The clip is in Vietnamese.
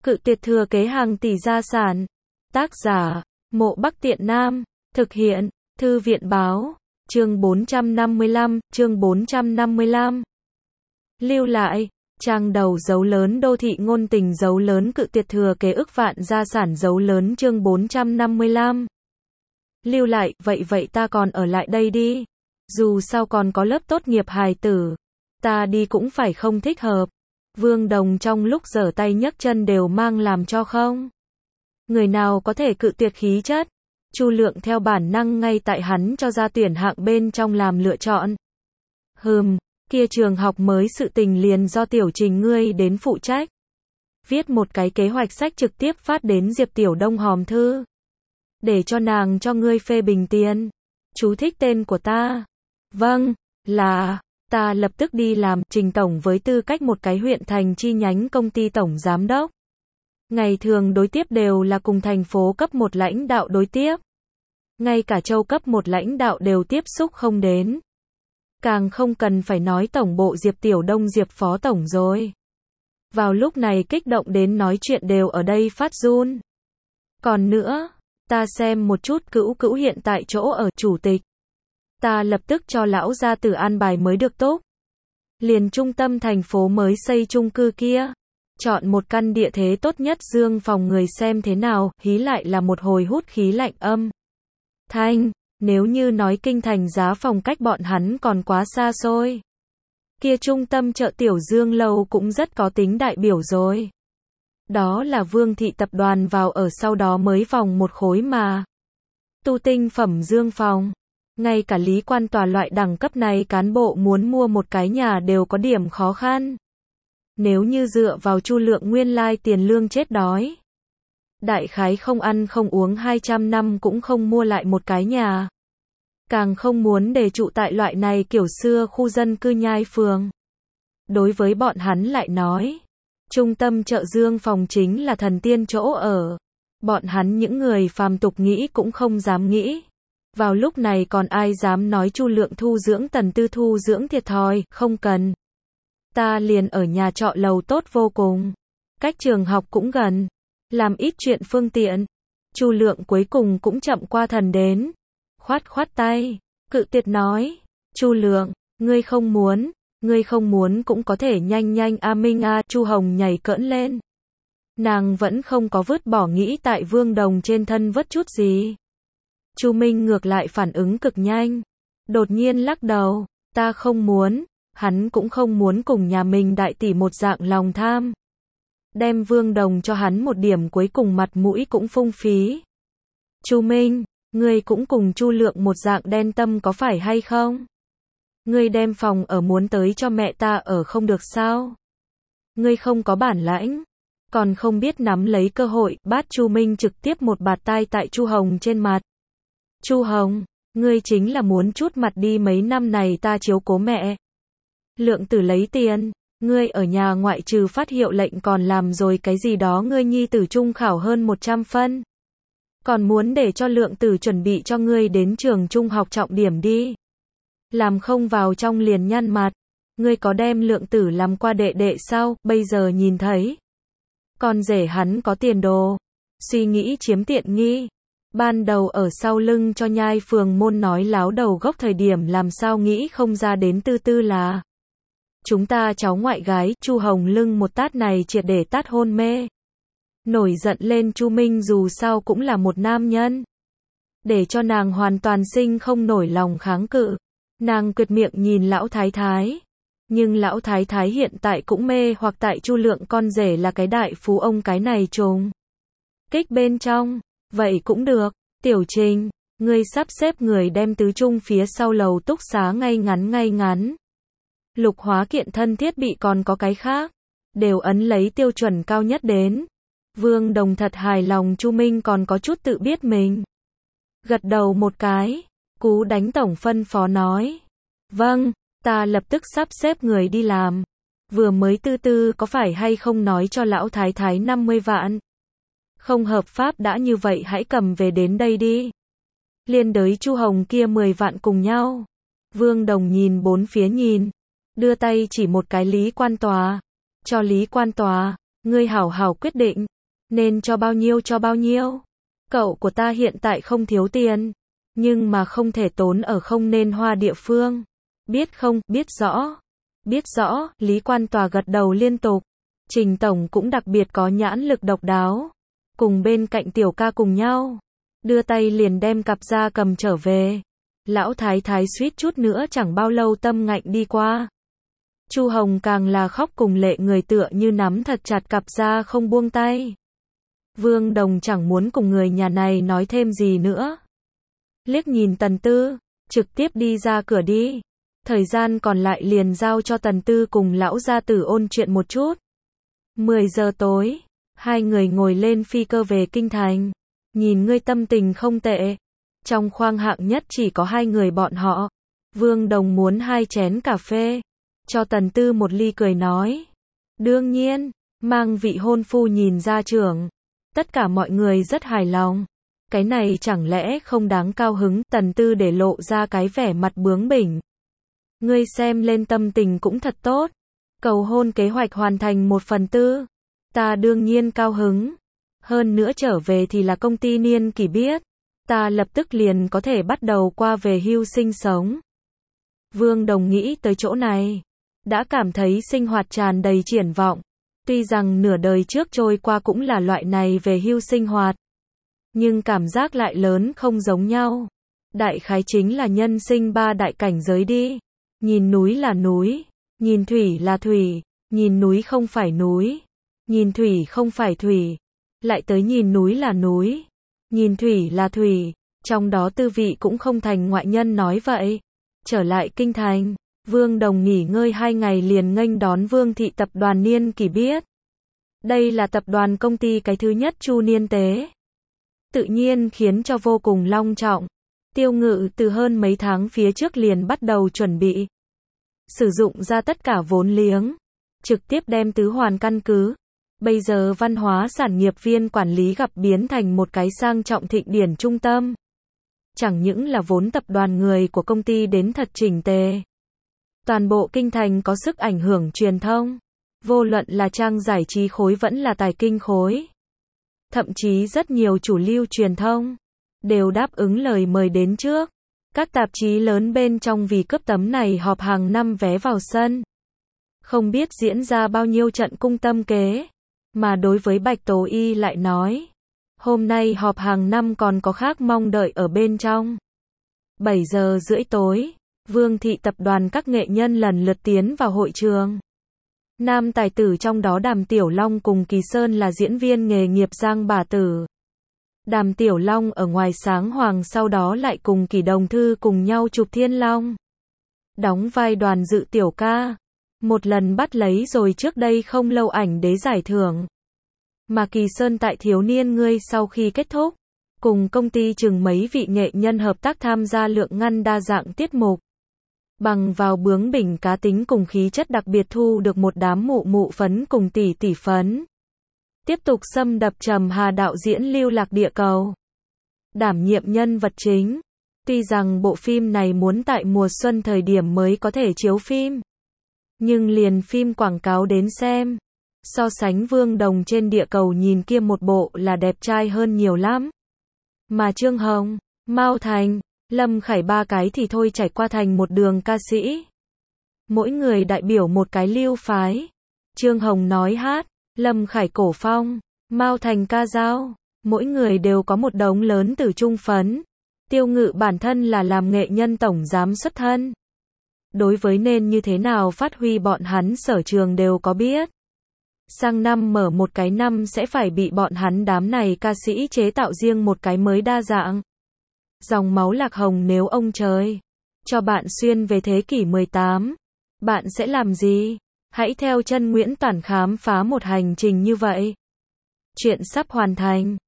Cự tuyệt thừa kế hàng tỷ gia sản. Tác giả, Mộ Bắc Tiện Nam. Thực hiện, Thư viện báo. Chương 455. Lưu lại, trang đầu dấu lớn đô thị ngôn tình dấu lớn cự tuyệt thừa kế ức vạn gia sản dấu lớn chương 455. Lưu lại, vậy ta còn ở lại đây đi. Dù sao còn có lớp tốt nghiệp hài tử. Ta đi cũng phải không thích hợp. Vương Đồng trong lúc giở tay nhấc chân đều mang làm cho không. Người nào có thể cự tuyệt khí chất. Chu Lượng theo bản năng ngay tại hắn cho ra tuyển hạng bên trong làm lựa chọn. Kia trường học mới sự tình liền do Tiểu Trình ngươi đến phụ trách. Viết một cái kế hoạch sách trực tiếp phát đến Diệp Tiểu Đông hòm thư. Để cho nàng cho ngươi phê bình tiền. Chú thích tên của ta. Vâng, là, ta lập tức đi làm. Trình tổng với tư cách một cái huyện thành chi nhánh công ty tổng giám đốc. Ngày thường đối tiếp đều là cùng thành phố cấp một lãnh đạo đối tiếp. Ngay cả châu cấp một lãnh đạo đều tiếp xúc không đến. Càng không cần phải nói tổng bộ Diệp Tiểu Đông Diệp phó tổng rồi. Vào lúc này kích động đến nói chuyện đều ở đây phát run. Còn nữa, ta xem một chút Cữu hiện tại chỗ ở chủ tịch. Ta lập tức cho lão gia tử an bài mới được tốt. Liền trung tâm thành phố mới xây chung cư kia. Chọn một căn địa thế tốt nhất dương phòng người xem thế nào, hí lại là một hồi hút khí lạnh âm. Thanh, nếu như nói kinh thành giá phòng cách bọn hắn còn quá xa xôi. Kia trung tâm chợ Tiểu Dương Lâu cũng rất có tính đại biểu rồi. Đó là Vương thị tập đoàn vào ở sau đó mới vòng một khối mà. Tu tinh phẩm dương phòng. Ngay cả lý quan tòa loại đẳng cấp này cán bộ muốn mua một cái nhà đều có điểm khó khăn. Nếu như dựa vào Chu Lượng nguyên lai tiền lương chết đói. Đại khái không ăn không uống 200 năm cũng không mua lại một cái nhà. Càng không muốn để trụ tại loại này kiểu xưa khu dân cư nhai phường. Đối với bọn hắn lại nói, trung tâm chợ Dương phòng chính là thần tiên chỗ ở. Bọn hắn những người phàm tục nghĩ cũng không dám nghĩ. Vào lúc này còn ai dám nói Chu Lượng thu dưỡng Tần Tư thu dưỡng thiệt thòi, không cần. Ta liền ở nhà trọ lầu tốt vô cùng. Cách trường học cũng gần. Làm ít chuyện phương tiện. Chu Lượng cuối cùng cũng chậm qua thần đến. Khoát tay, cự tuyệt nói. Chu Lượng, ngươi không muốn cũng có thể nhanh a Minh a. Chu Hồng nhảy cỡn lên. Nàng vẫn không có vứt bỏ nghĩ tại Vương Đồng trên thân vứt chút gì. Chu Minh ngược lại phản ứng cực nhanh. Đột nhiên lắc đầu, ta không muốn. Hắn cũng không muốn cùng nhà mình đại tỷ một dạng lòng tham. Đem Vương Đồng cho hắn một điểm cuối cùng mặt mũi cũng phung phí. Chu Minh, ngươi cũng cùng Chu Lượng một dạng đen tâm có phải hay không? Ngươi đem phòng ở muốn tới cho mẹ ta ở không được sao? Ngươi không có bản lãnh, còn không biết nắm lấy cơ hội, bát Chu Minh trực tiếp một bạt tai tại Chu Hồng trên mặt. Chu Hồng, ngươi chính là muốn chút mặt đi mấy năm này ta chiếu cố mẹ. Lượng tử lấy tiền, ngươi ở nhà ngoại trừ phát hiệu lệnh còn làm rồi cái gì đó ngươi nhi tử trung khảo hơn 100 phân. Còn muốn để cho Lượng tử chuẩn bị cho ngươi đến trường trung học trọng điểm đi. Làm không vào trong liền nhăn mặt. Ngươi có đem Lượng tử làm qua đệ đệ sao, bây giờ nhìn thấy. Con rể hắn có tiền đồ. Suy nghĩ chiếm tiện nghi. Ban đầu ở sau lưng cho nhai phường môn nói láo đầu gốc thời điểm làm sao nghĩ không ra đến tư là. Chúng ta cháu ngoại gái, Chu Hồng lưng một tát này triệt để tát hôn mê. Nổi giận lên Chu Minh dù sao cũng là một nam nhân. Để cho nàng hoàn toàn sinh không nổi lòng kháng cự. Nàng quyệt miệng nhìn lão thái thái. Nhưng lão thái thái hiện tại cũng mê hoặc tại Chu Lượng con rể là cái đại phú ông cái này trùng. Kích bên trong, vậy cũng được, Tiểu Trình, ngươi sắp xếp người đem tứ trung phía sau lầu túc xá ngay ngắn. Lục hóa kiện thân thiết bị còn có cái khác. Đều ấn lấy tiêu chuẩn cao nhất đến. Vương Đồng thật hài lòng Chu Minh còn có chút tự biết mình. Gật đầu một cái. Cú đánh tổng phân phó nói. Vâng, ta lập tức sắp xếp người đi làm. Vừa mới tư có phải hay không nói cho lão thái thái 50 vạn. Không hợp pháp đã như vậy hãy cầm về đến đây đi. Liên đới Chu Hồng kia 10 vạn cùng nhau. Vương Đồng nhìn bốn phía nhìn. Đưa tay chỉ một cái Lý quan tòa. Cho Lý quan tòa. Ngươi hảo hảo quyết định, nên cho bao nhiêu cho bao nhiêu. Cậu của ta hiện tại không thiếu tiền, nhưng mà không thể tốn ở không nên hoa địa phương. Biết không, biết rõ. Biết rõ, Lý Quan Tòa gật đầu liên tục. Trình Tổng cũng đặc biệt có nhãn lực độc đáo. Cùng bên cạnh tiểu ca cùng nhau. Đưa tay liền đem cặp da cầm trở về. Lão thái thái suýt chút nữa chẳng bao lâu tâm ngạnh đi qua. Chu Hồng càng là khóc cùng lệ người tựa như nắm thật chặt cặp da không buông tay. Vương Đồng chẳng muốn cùng người nhà này nói thêm gì nữa. Liếc nhìn Tần Tư, trực tiếp đi ra cửa đi. Thời gian còn lại liền giao cho Tần Tư cùng lão gia tử ôn chuyện một chút. 10 giờ tối, hai người ngồi lên phi cơ về kinh thành. Nhìn ngươi tâm tình không tệ. Trong khoang hạng nhất chỉ có hai người bọn họ. Vương Đồng muốn 2 chén cà phê. Cho Tần Tư một ly cười nói. Đương nhiên, mang vị hôn phu nhìn ra trưởng. Tất cả mọi người rất hài lòng. Cái này chẳng lẽ không đáng cao hứng. Tần Tư để lộ ra cái vẻ mặt bướng bỉnh. Ngươi xem lên tâm tình cũng thật tốt. Cầu hôn kế hoạch hoàn thành 1/4. Ta đương nhiên cao hứng. Hơn nữa trở về thì là công ty niên kỷ biết. Ta lập tức liền có thể bắt đầu qua về hưu sinh sống. Vương Đồng nghĩ tới chỗ này. Đã cảm thấy sinh hoạt tràn đầy triển vọng. Tuy rằng nửa đời trước trôi qua cũng là loại này về hưu sinh hoạt. Nhưng cảm giác lại lớn không giống nhau. Đại khái chính là nhân sinh 3 đại cảnh giới đi. Nhìn núi là núi. Nhìn thủy là thủy. Nhìn núi không phải núi. Nhìn thủy không phải thủy. Lại tới nhìn núi là núi. Nhìn thủy là thủy. Trong đó tư vị cũng không thành ngoại nhân nói vậy. Trở lại kinh thành. Vương Đồng nghỉ ngơi 2 ngày liền nghênh đón Vương thị tập đoàn niên kỷ biết. Đây là tập đoàn công ty cái thứ nhất chu niên tế. Tự nhiên khiến cho vô cùng long trọng. Tiêu Ngự từ hơn mấy tháng phía trước liền bắt đầu chuẩn bị. Sử dụng ra tất cả vốn liếng. Trực tiếp đem tứ hoàn căn cứ. Bây giờ văn hóa sản nghiệp viên quản lý gặp biến thành một cái sang trọng thịnh điển trung tâm. Chẳng những là vốn tập đoàn người của công ty đến thật chỉnh tề. Toàn bộ kinh thành có sức ảnh hưởng truyền thông. Vô luận là trang giải trí khối vẫn là tài kinh khối. Thậm chí rất nhiều chủ lưu truyền thông. Đều đáp ứng lời mời đến trước. Các tạp chí lớn bên trong vì cướp tấm này họp hàng năm vé vào sân. Không biết diễn ra bao nhiêu trận cung tâm kế. Mà đối với Bạch Tố Y lại nói. Hôm nay họp hàng năm còn có khác mong đợi ở bên trong. 7 giờ rưỡi tối. Vương thị tập đoàn các nghệ nhân lần lượt tiến vào hội trường. Nam tài tử trong đó Đàm Tiểu Long cùng Kỳ Sơn là diễn viên nghề nghiệp Giang bà tử. Đàm Tiểu Long ở ngoài sáng hoàng sau đó lại cùng Kỳ Đồng Thư cùng nhau chụp Thiên Long. Đóng vai đoàn dự tiểu ca. Một lần bắt lấy rồi trước đây không lâu ảnh đế giải thưởng. Mà Kỳ Sơn tại Thiếu niên ngươi sau khi kết thúc. Cùng công ty chừng mấy vị nghệ nhân hợp tác tham gia lượng ngăn đa dạng tiết mục. Bằng vào bướng bỉnh cá tính cùng khí chất đặc biệt thu được một đám mụ mụ phấn cùng tỷ tỷ phấn. Tiếp tục xâm đập Trầm Hà đạo diễn Lưu Lạc Địa Cầu. Đảm nhiệm nhân vật chính. Tuy rằng bộ phim này muốn tại mùa xuân thời điểm mới có thể chiếu phim. Nhưng liền phim quảng cáo đến xem. So sánh Vương Đồng trên địa cầu nhìn kia một bộ là đẹp trai hơn nhiều lắm. Mà Trương Hồng, Mao Thành, Lâm Khải ba cái thì thôi trải qua thành một đường ca sĩ. Mỗi người đại biểu một cái lưu phái. Trương Hồng nói hát, Lâm Khải cổ phong, Mao Thành ca dao. Mỗi người đều có một đống lớn từ trung phấn. Tiêu Ngự bản thân là làm nghệ nhân tổng giám xuất thân. Đối với nên như thế nào phát huy bọn hắn sở trường đều có biết. Sang năm mở một cái năm sẽ phải bị bọn hắn đám này ca sĩ chế tạo riêng một cái mới đa dạng. Dòng máu Lạc Hồng nếu ông trời cho bạn xuyên về thế kỷ 18, bạn sẽ làm gì? Hãy theo chân Nguyễn Toản khám phá một hành trình như vậy. Chuyện sắp hoàn thành.